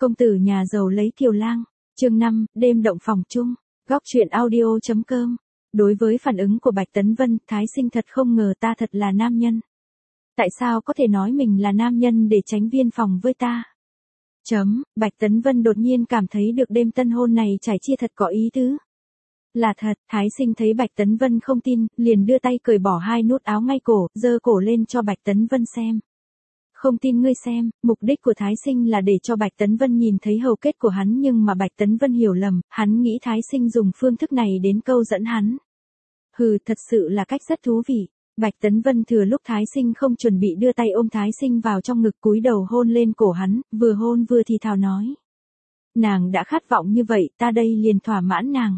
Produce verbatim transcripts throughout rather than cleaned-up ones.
Công tử nhà giàu lấy kiều lang. Chương năm, đêm động phòng chung. Góc truyện audio.com. Đối với phản ứng của Bạch Tấn Vân, Thái Sinh thật không ngờ ta thật là nam nhân. Tại sao có thể nói mình là nam nhân để tránh viên phòng với ta? Chấm, Bạch Tấn Vân đột nhiên cảm thấy được đêm tân hôn này trải chia thật có ý tứ. Là thật, Thái Sinh thấy Bạch Tấn Vân không tin, liền đưa tay cởi bỏ hai nút áo ngay cổ, giơ cổ lên cho Bạch Tấn Vân xem. Không tin ngươi xem, mục đích của Thái Sinh là để cho Bạch Tấn Vân nhìn thấy hầu kết của hắn, nhưng mà Bạch Tấn Vân hiểu lầm, hắn nghĩ Thái Sinh dùng phương thức này đến câu dẫn hắn. Hừ, thật sự là cách rất thú vị. Bạch Tấn Vân thừa lúc Thái Sinh không chuẩn bị đưa tay ôm Thái Sinh vào trong ngực, cúi đầu hôn lên cổ hắn, vừa hôn vừa thì thào nói. Nàng đã khát vọng như vậy, ta đây liền thỏa mãn nàng.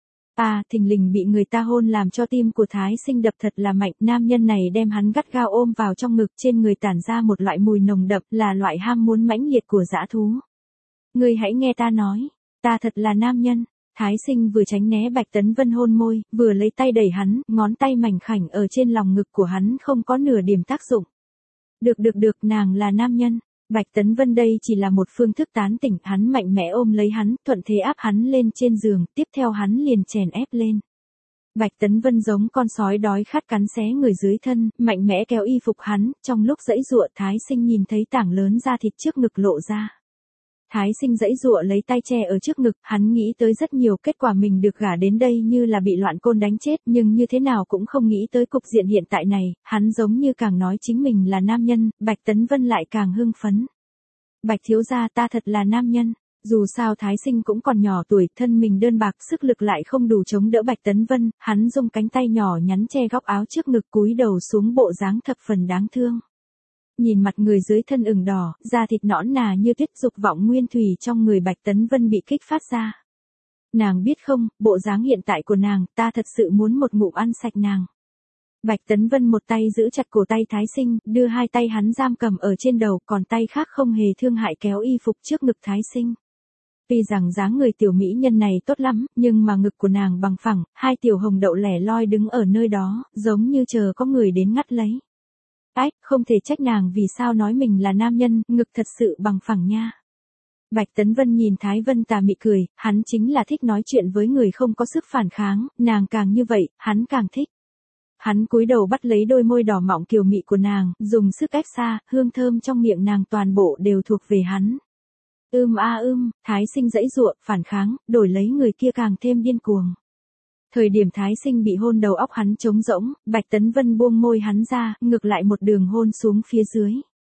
À, thình lình bị người ta hôn làm cho tim của Thái Sinh đập thật là mạnh, nam nhân này đem hắn gắt gao ôm vào trong ngực, trên người tản ra một loại mùi nồng đậm, là loại ham muốn mãnh liệt của dã thú. Ngươi hãy nghe ta nói, ta thật là nam nhân. Thái Sinh vừa tránh né Bạch Tấn Vân hôn môi, vừa lấy tay đẩy hắn, ngón tay mảnh khảnh ở trên lòng ngực của hắn không có nửa điểm tác dụng. Được được được, nàng là nam nhân. Bạch Tấn Vân đây chỉ là một phương thức tán tỉnh, hắn mạnh mẽ ôm lấy hắn, thuận thế áp hắn lên trên giường, tiếp theo hắn liền chèn ép lên. Bạch Tấn Vân giống con sói đói khát cắn xé người dưới thân, mạnh mẽ kéo y phục hắn, trong lúc giãy giụa Thái Sinh nhìn thấy tảng lớn da thịt trước ngực lộ ra. Thái Sinh giãy giụa lấy tay che ở trước ngực, hắn nghĩ tới rất nhiều, kết quả mình được gả đến đây như là bị loạn côn đánh chết, nhưng như thế nào cũng không nghĩ tới cục diện hiện tại này, hắn giống như càng nói chính mình là nam nhân, Bạch Tấn Vân lại càng hưng phấn. Bạch thiếu gia, ta thật là nam nhân. Dù sao Thái Sinh cũng còn nhỏ tuổi, thân mình đơn bạc, sức lực lại không đủ chống đỡ Bạch Tấn Vân, hắn dùng cánh tay nhỏ nhắn che góc áo trước ngực, cúi đầu xuống, bộ dáng thập phần đáng thương. Nhìn mặt người dưới thân ửng đỏ, da thịt nõn nà như tuyết, dục vọng nguyên thủy trong người Bạch Tấn Vân bị kích phát ra. Nàng biết không, bộ dáng hiện tại của nàng, ta thật sự muốn một ngụm ăn sạch nàng. Bạch Tấn Vân một tay giữ chặt cổ tay Thái Sinh, đưa hai tay hắn giam cầm ở trên đầu, còn tay khác không hề thương hại kéo y phục trước ngực Thái Sinh. Tuy rằng dáng người tiểu mỹ nhân này tốt lắm, nhưng mà ngực của nàng bằng phẳng, hai tiểu hồng đậu lẻ loi đứng ở nơi đó, giống như chờ có người đến ngắt lấy. Ách, không thể trách nàng vì sao nói mình là nam nhân, ngực thật sự bằng phẳng nha. Bạch Tấn Vân nhìn Thái Vân tà mị cười, hắn chính là thích nói chuyện với người không có sức phản kháng, nàng càng như vậy, hắn càng thích. Hắn cúi đầu bắt lấy đôi môi đỏ mọng kiều mị của nàng, dùng sức ép xa, hương thơm trong miệng nàng toàn bộ đều thuộc về hắn. Ưm a ưm, Thái Sinh giãy giụa, phản kháng, đổi lấy người kia càng thêm điên cuồng. Thời điểm Thái Sinh bị hôn đầu óc hắn trống rỗng, Bạch Tấn Vân buông môi hắn ra, ngược lại một đường hôn xuống phía dưới.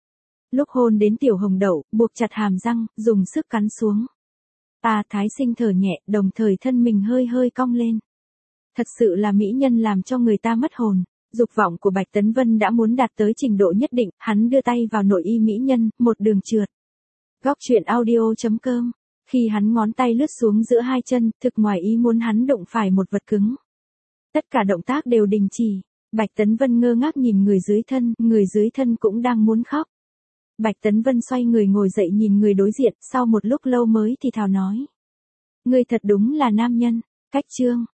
Lúc hôn đến tiểu hồng đậu, buộc chặt hàm răng, dùng sức cắn xuống. À, Thái Sinh thở nhẹ, đồng thời thân mình hơi hơi cong lên. Thật sự là mỹ nhân làm cho người ta mất hồn. Dục vọng của Bạch Tấn Vân đã muốn đạt tới trình độ nhất định, hắn đưa tay vào nội y mỹ nhân, một đường trượt. Góc truyện audio.com. Khi hắn ngón tay lướt xuống giữa hai chân, thực ngoài ý muốn hắn đụng phải một vật cứng. Tất cả động tác đều đình chỉ. Bạch Tấn Vân ngơ ngác nhìn người dưới thân, người dưới thân cũng đang muốn khóc. Bạch Tấn Vân xoay người ngồi dậy nhìn người đối diện, sau một lúc lâu mới thì thào nói. Ngươi thật đúng là nam nhân. Cách chương.